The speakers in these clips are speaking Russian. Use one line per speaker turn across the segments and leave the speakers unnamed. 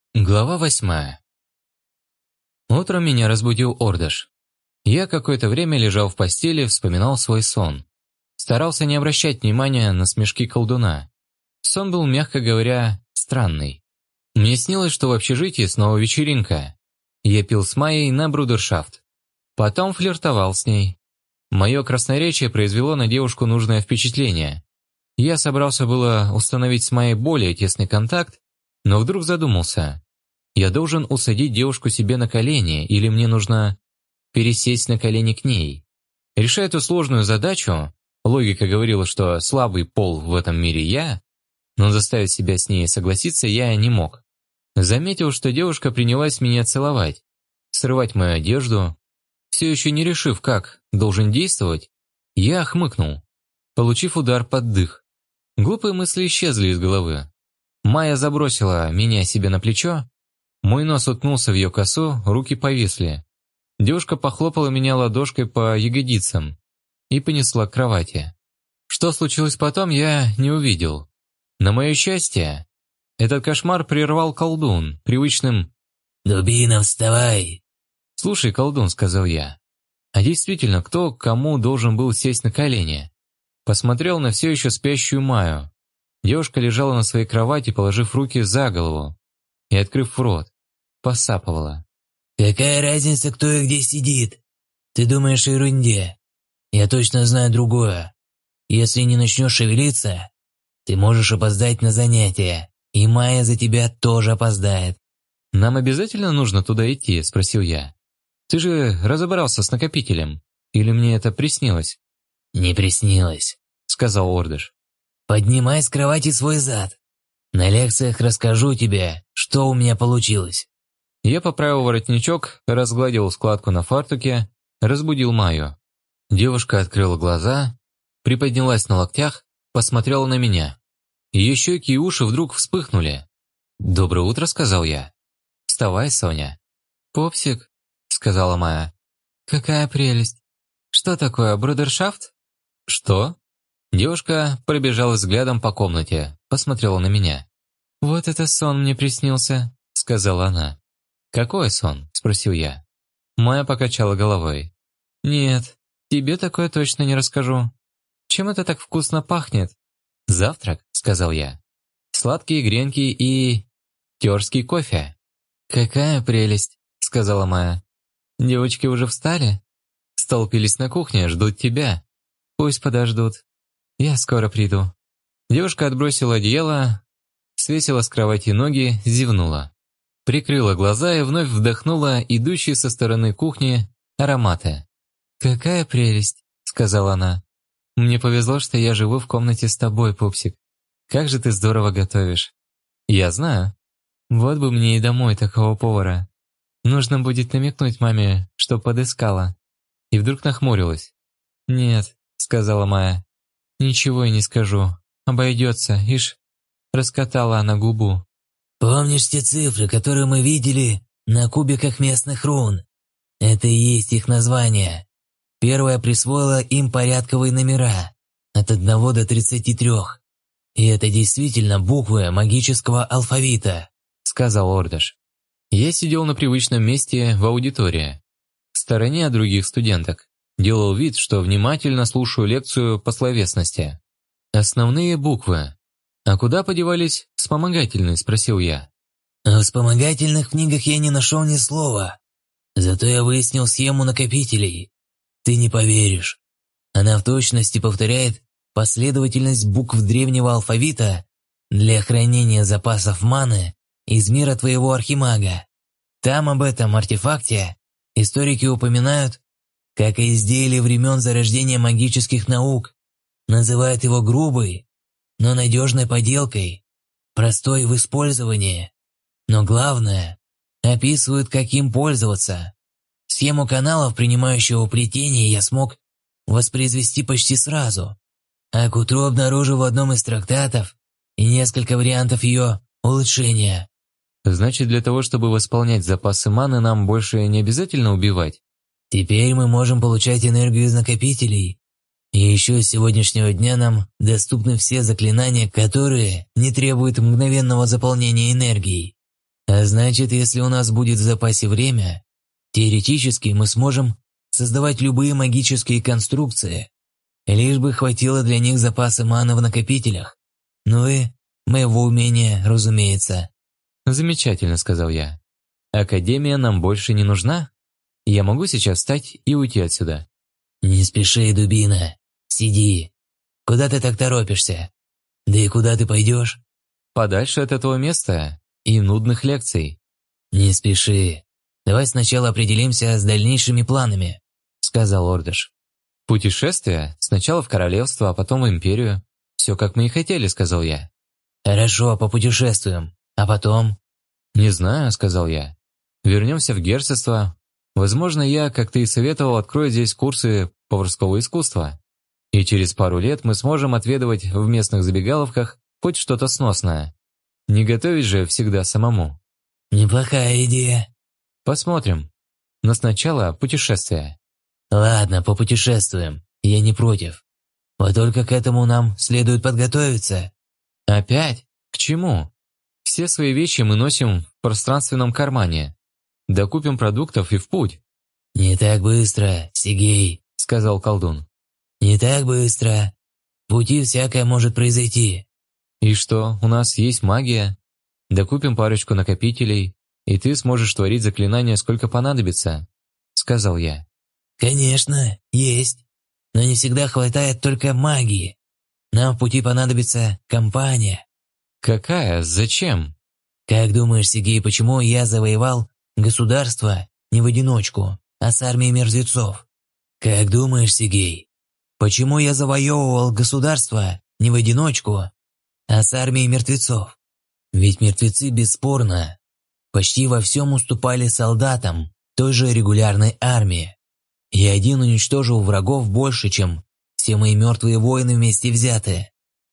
Глава 8. Утром меня разбудил Ордаш. Я какое-то время лежал в постели, вспоминал свой сон. Старался не обращать внимания на смешки колдуна. Сон был, мягко говоря, странный. Мне снилось, что в общежитии снова вечеринка. Я пил с Майей на брудершафт. Потом флиртовал с ней. Мое красноречие произвело на девушку нужное впечатление. Я собрался было установить с Майей более тесный контакт, но вдруг задумался. Я должен усадить девушку себе на колени, или мне нужно пересесть на колени к ней? Решая эту сложную задачу, логика говорила, что слабый пол в этом мире я, но заставить себя с ней согласиться я не мог. Заметил, что девушка принялась меня целовать, срывать мою одежду. Все еще не решив, как должен действовать, я хмыкнул, получив удар под дых. Глупые мысли исчезли из головы. Майя забросила меня себе на плечо, мой нос уткнулся в ее косу, руки повисли. Девушка похлопала меня ладошкой по ягодицам и понесла к кровати. Что случилось потом, я не увидел. На мое счастье, этот кошмар прервал колдун, привычным
«Дубина, вставай!»
«Слушай, колдун», — сказал я, а действительно, кто кому должен был сесть на колени? Посмотрел на все еще спящую Майю. Девушка лежала на своей кровати, положив руки за голову и открыв рот, посапывала.
«Какая разница, кто и где сидит? Ты думаешь о ерунде. Я точно знаю другое. Если не начнешь шевелиться, ты можешь опоздать на занятия, и Майя за тебя тоже опоздает».
«Нам обязательно нужно туда идти?» – спросил я. «Ты же разобрался с накопителем. Или мне это приснилось?»
«Не приснилось», – сказал Ордаш. «Поднимай с кровати свой зад. На лекциях расскажу тебе, что у меня получилось».
Я поправил воротничок, разгладил складку на фартуке, разбудил Майю. Девушка открыла глаза, приподнялась на локтях, посмотрела на меня. Ее щеки и уши вдруг вспыхнули. «Доброе утро», — сказал я. «Вставай, Соня». «Попсик», — сказала Майя. «Какая прелесть. Что такое, брудершафт?» «Что?» Девушка пробежала взглядом по комнате, посмотрела на меня. «Вот это сон мне приснился», — сказала она. «Какой сон?» – спросил я. Майя покачала головой. «Нет, тебе такое точно не расскажу. Чем это так вкусно пахнет?» «Завтрак», – сказал я. «Сладкие гренки и... терский кофе». «Какая прелесть», – сказала Майя. «Девочки уже встали? Столпились на кухне, ждут тебя. Пусть подождут. Я скоро приду». Девушка отбросила одеяло, свесила с кровати ноги, зевнула. Прикрыла глаза и вновь вдохнула идущие со стороны кухни ароматы. «Какая прелесть», — сказала она. «Мне повезло, что я живу в комнате с тобой, пупсик. Как же ты здорово готовишь». «Я знаю. Вот бы мне и домой такого повара. Нужно будет намекнуть маме, что подыскала». И вдруг нахмурилась. «Нет», — сказала Майя. «Ничего и не скажу. Обойдется, ишь». Раскатала она губу.
«Помнишь те цифры, которые мы видели на кубиках местных рун? Это и есть их название. Первая присвоила им порядковые номера от 1 до 33. И это действительно буквы магического алфавита», — сказал Ордаш.
Я сидел на привычном месте в аудитории, в стороне от других студенток. Делал вид, что внимательно слушаю лекцию по словесности. Основные буквы. «А куда подевались вспомогательные?» – спросил я.
«В вспомогательных книгах я не нашел ни слова. Зато я выяснил схему накопителей. Ты не поверишь. Она в точности повторяет последовательность букв древнего алфавита для хранения запасов маны из мира твоего архимага. Там об этом артефакте историки упоминают как о изделии времен зарождения магических наук, называют его грубой, но надежной поделкой, простой в использовании. Но главное, описывают, как им пользоваться. Схему каналов, принимающего плетение, я смог воспроизвести почти сразу, а к утру обнаружил в одном из трактатов и несколько вариантов ее улучшения.
Значит, для того, чтобы восполнять запасы маны, нам больше не обязательно убивать?
Теперь мы можем получать энергию из накопителей. И еще с сегодняшнего дня нам доступны все заклинания, которые не требуют мгновенного заполнения энергией. А значит, если у нас будет в запасе время, теоретически мы сможем создавать любые магические конструкции, лишь бы хватило для них запаса маны в накопителях. Ну и моего умения, разумеется.
«Замечательно», — сказал я. «Академия нам больше не нужна? Я могу сейчас встать и уйти отсюда?»
«Не спеши, дубина. Сиди. Куда ты так торопишься? Да и куда ты пойдешь?»
«Подальше от этого места и нудных лекций».
«Не спеши. Давай сначала определимся с дальнейшими планами», — сказал Ордыш.
«Путешествие? Сначала в королевство, а потом в империю. Все, как мы и хотели», — сказал я.
«Хорошо, попутешествуем. А потом?»
«Не знаю», — сказал я. «Вернемся в герцогство. Возможно, я, как ты и советовал, открою здесь курсы поварского искусства. И через пару лет мы сможем отведывать в местных забегаловках хоть что-то сносное. Не готовить же всегда самому».
«Неплохая идея».
«Посмотрим. Но сначала путешествие».
«Ладно, попутешествуем. Я не против. Вот только к этому нам следует подготовиться».
«Опять? К чему? Все свои вещи мы носим в пространственном кармане. Докупим продуктов и в путь»,
«Не так быстро, Сигей»,
— сказал колдун.
«Не так быстро. В пути всякое может произойти».
«И что, у нас есть магия? Докупим парочку накопителей, и ты сможешь творить заклинания, сколько понадобится», — сказал я.
«Конечно, есть. Но не всегда хватает только магии. Нам в пути понадобится компания».
«Какая? Зачем?»
«Как думаешь, Сигей, почему я завоевал государство не в одиночку, а с армией мертвецов? Как думаешь, Сигей, почему я завоевывал государство не в одиночку, а с армией мертвецов? Ведь мертвецы бесспорно почти во всем уступали солдатам той же регулярной армии. Я один уничтожил врагов больше, чем все мои мертвые воины вместе взятые.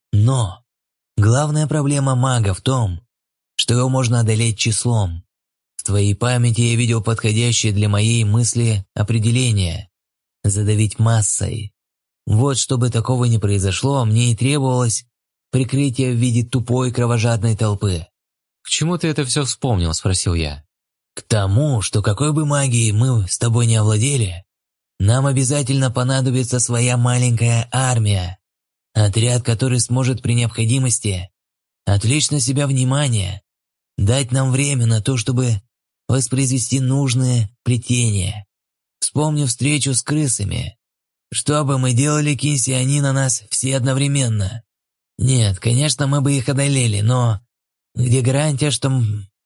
Но главная проблема мага в том, что его можно одолеть числом. В твоей памяти я видел подходящее для моей мысли определение – задавить массой. Вот чтобы такого не произошло, мне и требовалось прикрытие в виде тупой кровожадной толпы.
«К чему ты это все вспомнил?» – спросил я.
К тому, что какой бы магией мы с тобой не овладели, нам обязательно понадобится своя маленькая армия, отряд, который сможет при необходимости отвлечь на себя внимание, дать нам время на то, чтобы воспроизвести нужные плетения. Вспомни встречу с крысами. Что бы мы делали, кинься они на нас все одновременно? Нет, конечно, мы бы их одолели, но где гарантия, что...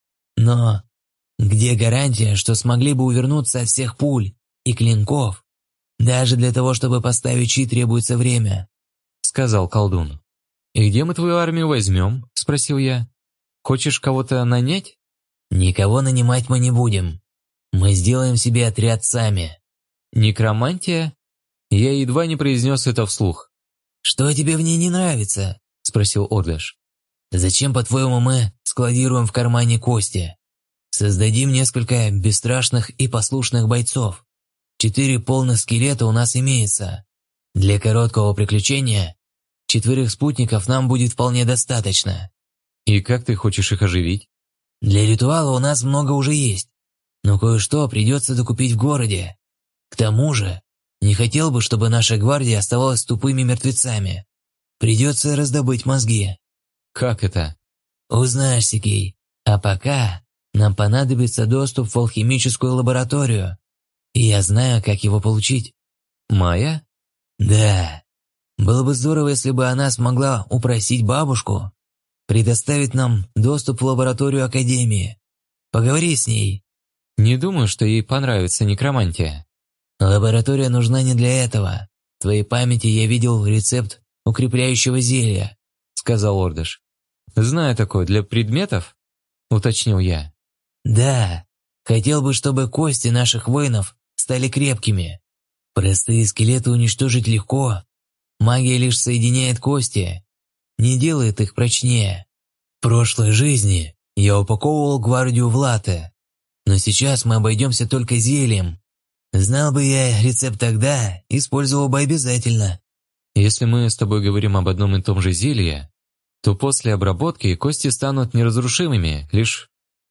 Но где гарантия, что смогли бы увернуться от всех пуль и клинков? Даже для того, чтобы поставить щит, требуется время»,
— сказал колдун. «И где мы твою армию возьмем?» — спросил я. «Хочешь кого-то нанять?»
«Никого нанимать мы не будем. Мы сделаем себе отряд сами».
«Некромантия?» Я едва не произнес это вслух.
«Что тебе в ней не нравится?» — спросил Ордыш. «Зачем, по-твоему, мы складируем в кармане кости? Создадим несколько бесстрашных и послушных бойцов. 4 полных скелета у нас имеется. Для короткого приключения 4 спутников нам будет вполне достаточно».
«И как ты хочешь их оживить?»
«Для ритуала у нас много уже есть, но кое-что придется докупить в городе. К тому же, не хотел бы, чтобы наша гвардия оставалась тупыми мертвецами. Придется раздобыть мозги».
«Как это?»
«Узнаешь, Сикей. А пока нам понадобится доступ в алхимическую лабораторию. И я знаю, как его получить».
«Майя?»
«Да. Было бы здорово, если бы она смогла упросить бабушку предоставить нам доступ в лабораторию Академии. Поговори с ней».
«Не думаю, что ей понравится некромантия».
«Лаборатория нужна не для этого. В твоей памяти я видел рецепт укрепляющего зелья», —
сказал Ордыш. «Знаю такое, для предметов?» — уточнил я.
«Да. Хотел бы, чтобы кости наших воинов стали крепкими. Простые скелеты уничтожить легко. Магия лишь соединяет кости, не делает их прочнее. В прошлой жизни я упаковывал гвардию в латы, но сейчас мы обойдемся только зельем. Знал бы я рецепт тогда, использовал бы обязательно».
«Если мы с тобой говорим об одном и том же зелье, то после обработки кости станут неразрушимыми, лишь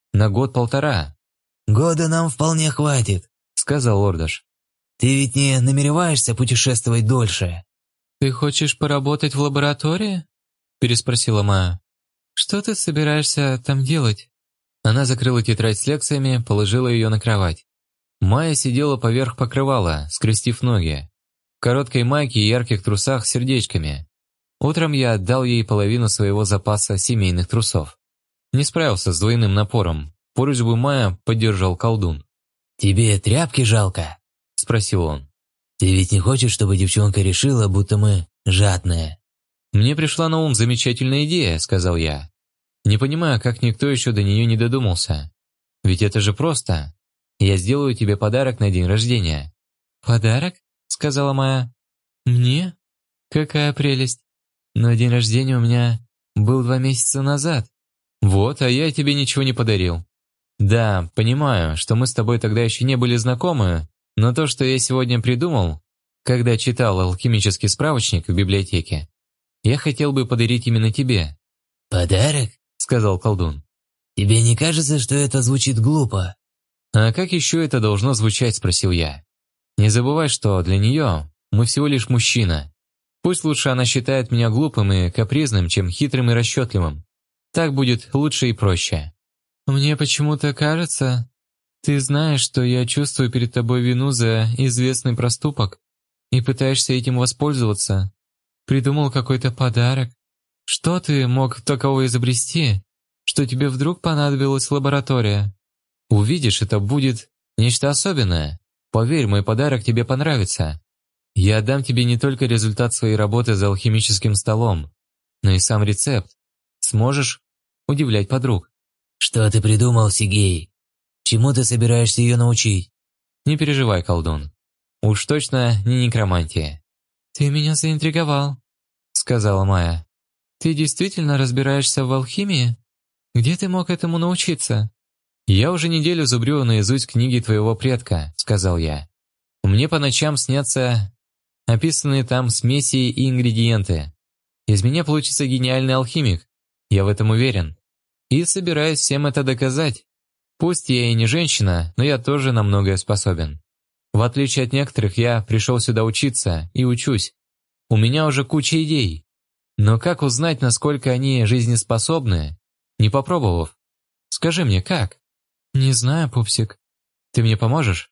На год-полтора».
«Года нам вполне хватит», — сказал Ордаш. «Ты ведь не намереваешься путешествовать дольше?»
«Ты хочешь поработать в лаборатории?» – переспросила Майя. «Что ты собираешься там делать?» Она закрыла тетрадь с лекциями, положила ее на кровать. Майя сидела поверх покрывала, скрестив ноги, в короткой майке и ярких трусах с сердечками. Утром я отдал ей половину своего запаса семейных трусов. Не справился с двойным напором. Просьбу Майя поддержал колдун.
«Тебе тряпки жалко?» – спросил он. «Ты ведь не хочешь, чтобы девчонка решила, будто мы жадные?»
«Мне пришла на ум замечательная идея», – сказал я. «Не понимаю, как никто еще до нее не додумался. Ведь это же просто. Я сделаю тебе подарок на день рождения». «Подарок?» – сказала Майя. «Мне? Какая прелесть. Но день рождения у меня был 2 месяца назад». «Вот, а я тебе ничего не подарил». «Да, понимаю, что мы с тобой тогда еще не были знакомы, но то, что я сегодня придумал, когда читал алхимический справочник в библиотеке, я хотел бы подарить именно тебе».
«Подарок?» – сказал колдун. «Тебе не кажется, что это звучит глупо?»
«А как еще это должно звучать?» – спросил я. «Не забывай, что для нее мы всего лишь мужчина. Пусть лучше она считает меня глупым и капризным, чем хитрым и расчетливым. Так будет лучше и проще». «Мне почему-то кажется, ты знаешь, что я чувствую перед тобой вину за известный проступок и пытаешься этим воспользоваться. Придумал какой-то подарок. Что ты мог такого изобрести, что тебе вдруг понадобилась лаборатория? Увидишь, это будет нечто особенное. Поверь, мой подарок тебе понравится. Я отдам тебе не только результат своей работы за алхимическим столом, но и сам рецепт. Сможешь удивлять подруг».
«Что ты придумал, Сигей? Чему ты собираешься ее научить?»
«Не переживай, колдун. Уж точно не некромантия». «Ты меня заинтриговал», — сказала Майя. «Ты действительно разбираешься в алхимии? Где ты мог этому научиться?» «Я уже неделю зубрю наизусть книги твоего предка», — сказал я. «Мне по ночам снятся описанные там смеси и ингредиенты. Из меня получится гениальный алхимик, я в этом уверен. И собираюсь всем это доказать. Пусть я и не женщина, но я тоже на многое способен. В отличие от некоторых, я пришел сюда учиться и учусь. У меня уже куча идей. Но как узнать, насколько они жизнеспособны, не попробовав? Скажи мне, как?» «Не знаю, пупсик. Ты мне поможешь?»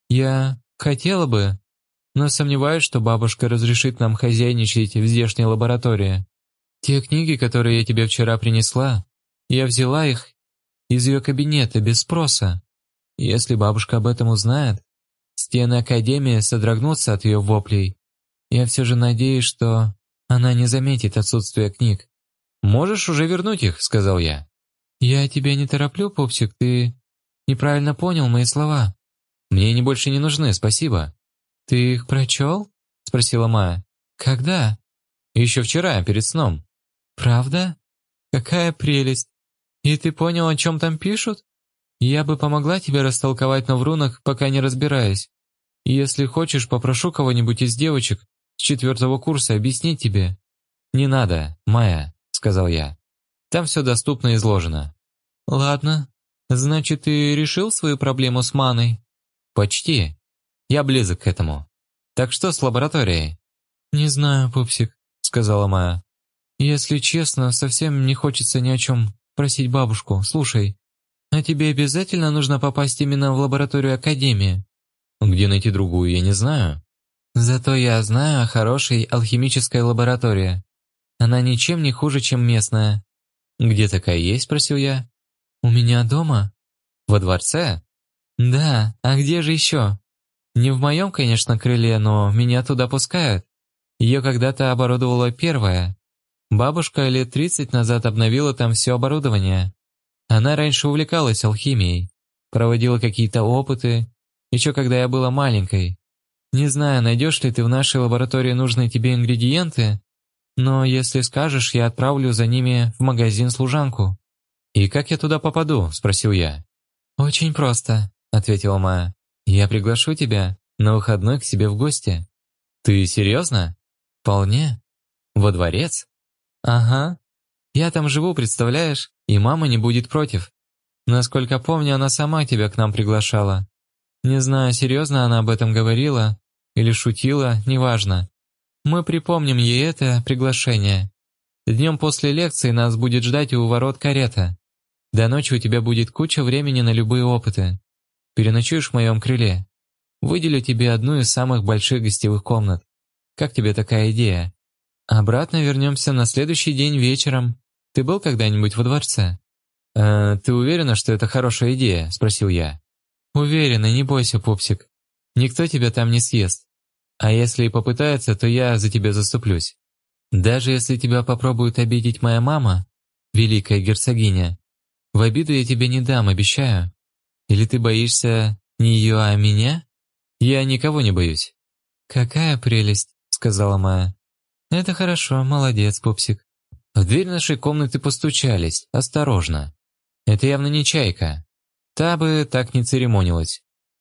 «Я хотела бы, но сомневаюсь, что бабушка разрешит нам хозяйничать в здешней лаборатории. Те книги, которые я тебе вчера принесла, я взяла их из ее кабинета без спроса. Если бабушка об этом узнает, стены Академии содрогнутся от ее воплей. Я все же надеюсь, что она не заметит отсутствие книг». «Можешь уже вернуть их», — сказал я. «Я тебя не тороплю, пупсик, ты неправильно понял мои слова. Мне они больше не нужны, спасибо». «Ты их прочел?» — спросила Майя. «Когда?» «Еще вчера, перед сном». «Правда? Какая прелесть! И ты понял, о чем там пишут? Я бы помогла тебе растолковать на врунах, пока не разбираюсь. Если хочешь, попрошу кого-нибудь из девочек с 4 курса объяснить тебе». «Не надо, Майя», — сказал я. «Там все доступно изложено». «Ладно. Значит, ты решил свою проблему с маной?» «Почти. Я близок к этому. Так что с лабораторией?» «Не знаю, пупсик», — сказала Майя. «Если честно, совсем не хочется ни о чем просить бабушку. Слушай, а тебе обязательно нужно попасть именно в лабораторию Академии?» «Где найти другую, я не знаю». «Зато я знаю о хорошей алхимической лаборатории. Она ничем не хуже, чем местная». «Где такая есть?» – спросил я. «У меня дома». «Во дворце?» «Да, а где же еще? Не в моем, конечно, крыле, но меня туда пускают. Ее когда-то оборудовала первая. Бабушка лет 30 назад обновила там все оборудование. Она раньше увлекалась алхимией, проводила какие-то опыты, еще когда я была маленькой. Не знаю, найдешь ли ты в нашей лаборатории нужные тебе ингредиенты, но если скажешь, я отправлю за ними в магазин служанку». «И как я туда попаду?» – спросил я. «Очень просто», – ответила Майя. «Я приглашу тебя на выходной к себе в гости». «Ты серьезно?» «Вполне». «Во дворец?» «Ага. Я там живу, представляешь, и мама не будет против. Насколько помню, она сама тебя к нам приглашала. Не знаю, серьезно она об этом говорила или шутила, неважно. Мы припомним ей это приглашение. Днем после лекции нас будет ждать у ворот карета. До ночи у тебя будет куча времени на любые опыты. Переночуешь в моем крыле. Выделю тебе одну из самых больших гостевых комнат. Как тебе такая идея? Обратно вернемся на следующий день вечером. Ты был когда-нибудь во дворце? Ты уверена, что это хорошая идея?» – спросил я. «Уверена, не бойся, пупсик. Никто тебя там не съест. А если и попытается, то я за тебя заступлюсь. Даже если тебя попробует обидеть моя мама, великая герцогиня, в обиду я тебе не дам, обещаю. Или ты боишься не ее, а меня? Я никого не боюсь». «Какая прелесть», — сказала Майя. «Это хорошо, молодец, пупсик». В дверь нашей комнаты постучались, осторожно. Это явно не Чайка. Та бы так не церемонилась.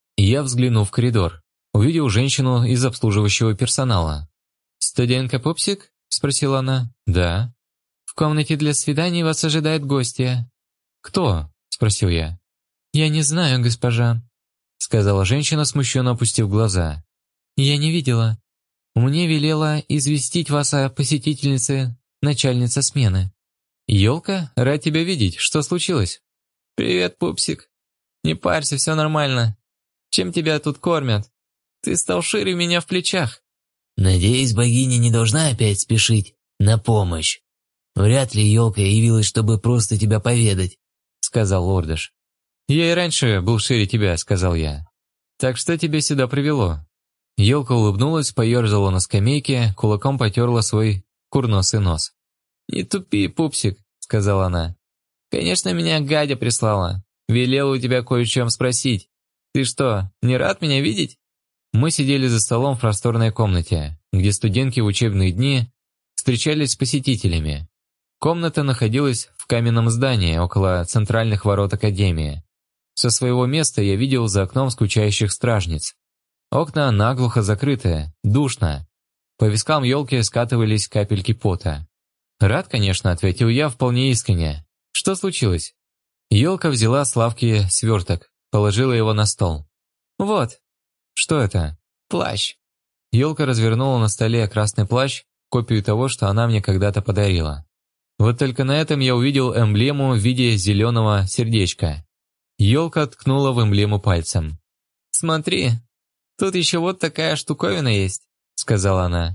Я взглянул в коридор, увидел женщину из обслуживающего персонала. «Студентка Пупсик?» – спросила она. «Да». «В комнате для свиданий вас ожидает гостья». «Кто?» – спросил я. «Я не знаю, госпожа», – сказала женщина, смущенно опустив глаза. «Я не видела. Мне велела известить вас о посетительнице, начальница смены». «Елка, рад тебя видеть. Что случилось?» «Привет, пупсик. Не парься, все нормально. Чем тебя тут кормят? Ты стал шире меня в плечах».
«Надеюсь, богиня не должна опять спешить на помощь. Вряд ли елка явилась, чтобы просто тебя поведать», — сказал Лордыш.
«Я и раньше был шире тебя», — сказал я. «Так что тебя сюда привело?» Елка улыбнулась, поерзала на скамейке, кулаком потерла свой курносый нос. «Не тупи, пупсик», — сказала она. «Конечно, меня Гадя прислала. Велела у тебя кое о чем спросить. Ты что, не рад меня видеть?» Мы сидели за столом в просторной комнате, где студентки в учебные дни встречались с посетителями. Комната находилась в каменном здании около центральных ворот Академии. Со своего места я видел за окном скучающих стражниц. Окна наглухо закрыты, душно. По вискам елки скатывались капельки пота. «Рад, конечно», — ответил я вполне искренне. «Что случилось?» Елка взяла с лавки сверток, положила его на стол. «Вот». «Что это?» «Плащ». Елка развернула на столе красный плащ, копию того, что она мне когда-то подарила. Вот только на этом я увидел эмблему в виде зеленого сердечка. Елка ткнула в эмблему пальцем. «Смотри, тут еще вот такая штуковина есть», — сказала она.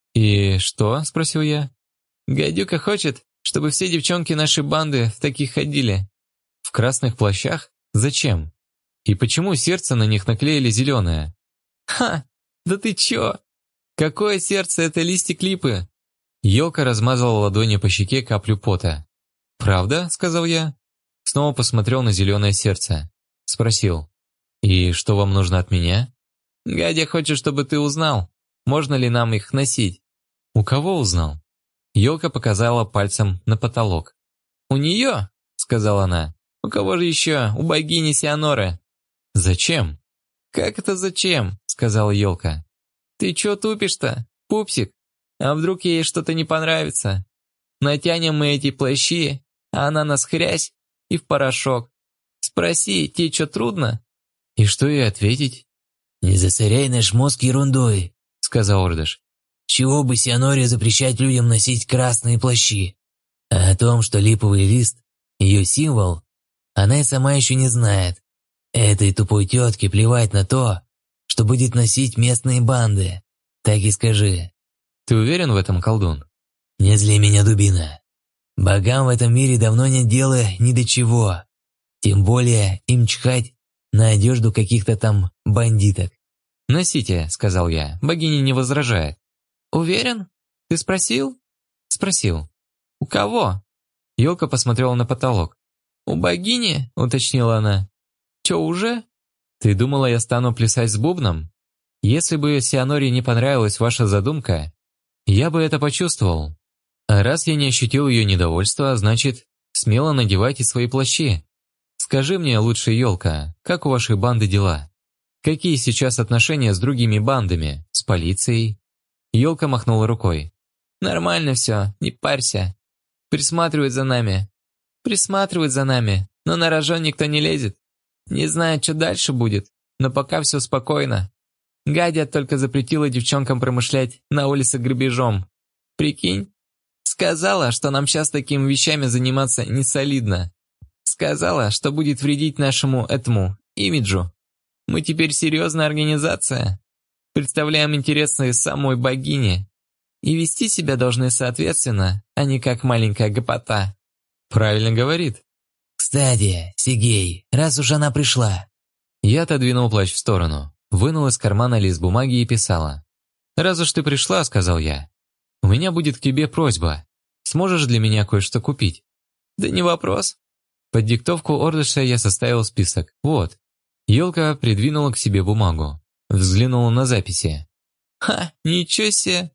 «И что?» — спросил я. «Гадюка хочет, чтобы все девчонки нашей банды в таких ходили». «В красных плащах? Зачем? И почему сердце на них наклеили зеленое?» «Ха! Да ты чё? Какое сердце, это листик липы!» Елка размазала ладонью по щеке каплю пота. «Правда?» — сказал я. Снова посмотрел на зеленое сердце. Спросил. «И что вам нужно от меня?» «Гадя хочет, чтобы ты узнал, можно ли нам их носить». «У кого узнал?» Елка показала пальцем на потолок. «У нее?» — сказала она. «У кого же еще? У богини Сианоры». «Зачем?» «Как это зачем?» — сказала елка. «Ты чё тупишь-то, пупсик? А вдруг ей что-то не понравится? Натянем мы эти плащи, а она нас хрясь и в порошок. Спроси, тебе чё трудно?» «И что ей ответить?»
«Не засоряй наш мозг ерундой», — сказал Ордыш. «Чего бы Сианоре запрещать людям носить красные плащи? А о том, что липовый лист — ее символ, она и сама еще не знает. Этой тупой тетке плевать на то, что будет носить местные банды. Так и скажи».
«Ты уверен в этом, колдун?»
«Не зли меня, дубина. Богам в этом мире давно нет дела ни до чего. Тем более им чхать на одежду каких-то там бандиток».
«Носите», — сказал я, — «богиня не возражает». «Уверен? Ты спросил?» «Спросил». «У кого?» Елка посмотрела на потолок. «У богини?» — уточнила она. «Чё, уже?» «Ты думала, я стану плясать с бубном? Если бы Сианоре не понравилась ваша задумка, я бы это почувствовал. А раз я не ощутил ее недовольства, значит, смело надевайте свои плащи. Скажи мне, лучшая елка, как у вашей банды дела? Какие сейчас отношения с другими бандами, с полицией?» Елка махнула рукой. «Нормально все, не парься. Присматривают за нами. Присматривают за нами. но на рожон никто не лезет. Не знаю, что дальше будет, но пока все спокойно. Гадя только запретила девчонкам промышлять на улице грабежом. Прикинь? Сказала, что нам сейчас такими вещами заниматься не солидно. Сказала, что будет вредить нашему имиджу. Мы теперь серьезная организация. Представляем интересы самой богини. И вести себя должны соответственно, а не как маленькая гопота. Правильно говорит.
Кстати, Сигей, раз уж она пришла.
Я отодвинул плащ в сторону, вынул из кармана лист бумаги и писала. «Раз уж ты пришла», — сказал я, — «у меня будет к тебе просьба. Сможешь для меня кое-что купить?» «Да не вопрос». Под диктовку Ордыша я составил список. Вот. Елка придвинула к себе бумагу. Взглянула на записи. «Ха, ничего себе!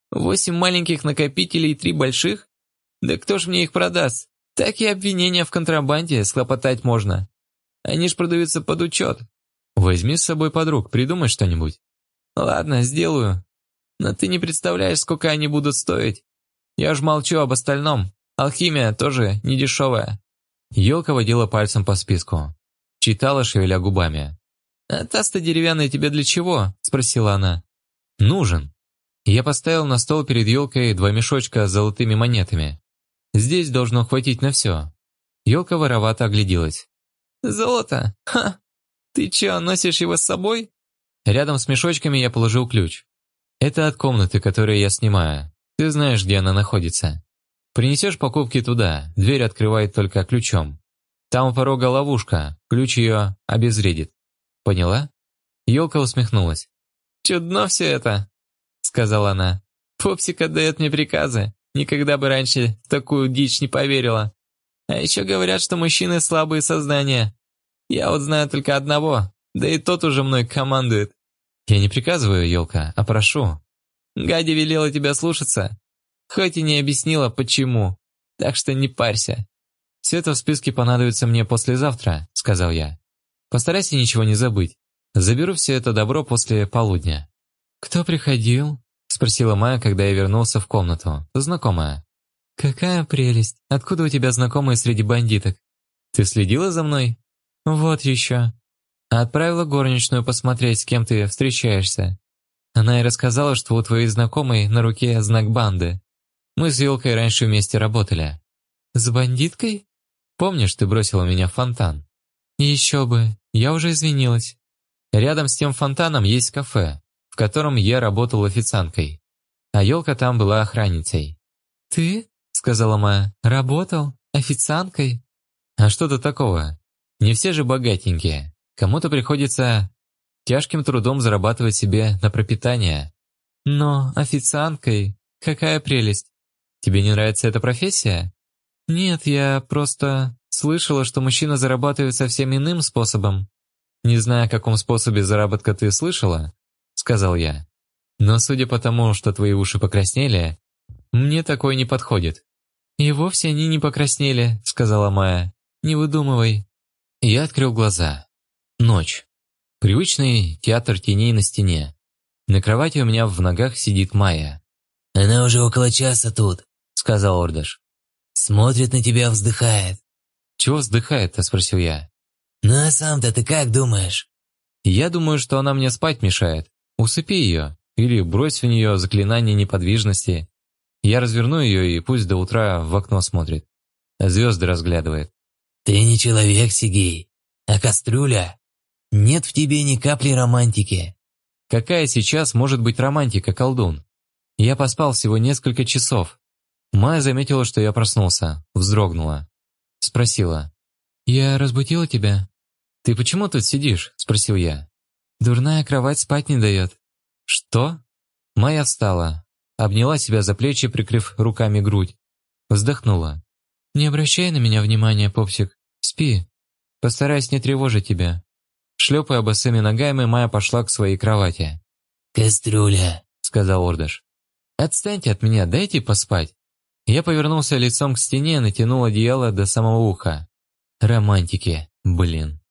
8 маленьких накопителей и 3 больших? Да кто ж мне их продаст? Так и обвинения в контрабанде схлопотать можно. Они ж продаются под учет. Возьми с собой подруг, придумай что-нибудь». «Ладно, сделаю. Но ты не представляешь, сколько они будут стоить. Я ж молчу об остальном. Алхимия тоже не дешевая». Елка водила пальцем по списку. Читала, шевеля губами. «А таз-то деревянный тебе для чего?» – спросила она. «Нужен». Я поставил на стол перед елкой 2 мешочка с золотыми монетами. Здесь должно хватить на все. Елка воровато огляделась. «Золото? Ха! Ты че, носишь его с собой?» Рядом с мешочками я положил ключ. «Это от комнаты, которую я снимаю. Ты знаешь, где она находится. Принесешь покупки туда, дверь открывает только ключом. Там у порога ловушка, ключ ее обезвредит. Поняла?» Елка усмехнулась. «Чудно все это», — сказала она. «Пупсик отдает мне приказы. Никогда бы раньше в такую дичь не поверила. А еще говорят, что мужчины слабые создания. Я вот знаю только одного, да и тот уже мной командует». «Я не приказываю, Елка, а прошу». «Гадя велела тебя слушаться, хоть и не объяснила, почему. Так что не парься». «Все это в списке понадобится мне послезавтра», — сказал я. «Постарайся ничего не забыть. Заберу все это добро после полудня». «Кто приходил?» — спросила Майя, когда я вернулся в комнату. «Знакомая». «Какая прелесть! Откуда у тебя знакомые среди бандиток?» «Ты следила за мной?» «Вот еще». «Отправила горничную посмотреть, с кем ты встречаешься. Она и рассказала, что у твоей знакомой на руке знак банды. Мы с Елкой раньше вместе работали». «С бандиткой?» «Помнишь, ты бросила меня в фонтан?» «Еще бы, я уже извинилась». «Рядом с тем фонтаном есть кафе, в котором я работал официанткой, а Елка там была охранницей». «Ты?» — сказала Майя. «Работал? Официанткой?» «А что-то такого. Не все же богатенькие. Кому-то приходится тяжким трудом зарабатывать себе на пропитание». «Но официанткой? Какая прелесть! Тебе не нравится эта профессия?» «Нет, я просто слышала, что мужчина зарабатывает совсем иным способом». «Не знаю, о каком способе заработка ты слышала», — сказал я. «Но судя по тому, что твои уши покраснели, мне такое не подходит». «И вовсе они не покраснели», — сказала Майя. «Не выдумывай». Я открыл глаза. Ночь. Привычный театр теней на стене. На кровати у меня в ногах сидит Майя.
«Она уже около часа тут», — сказал Ордыш. «Смотрит на тебя, вздыхает».
«Чего вздыхает-то?» — спросил я.
«Ну а сам-то ты как думаешь?»
«Я думаю, что она мне спать мешает. Усыпи ее. Или брось в нее заклинание неподвижности. Я разверну ее и пусть до утра в окно смотрит. Звезды разглядывает».
«Ты не человек, Сигей, а кастрюля. Нет в тебе ни капли романтики».
«Какая сейчас может быть романтика, колдун? Я поспал всего несколько часов». Майя заметила, что я проснулся, вздрогнула. Спросила. «Я разбудила тебя?» «Ты почему тут сидишь?» – спросил я. «Дурная кровать спать не дает». «Что?» Майя встала, обняла себя за плечи, прикрыв руками грудь. Вздохнула. «Не обращай на меня внимания, пупсик. Спи. Постараюсь не тревожить тебя». Шлепая босыми ногами, Майя пошла к своей кровати.
«Кастрюля», —
сказал Ордыш. «Отстаньте от меня, дайте поспать». Я повернулся лицом к стене и натянул одеяло до самого уха. Романтики, блин.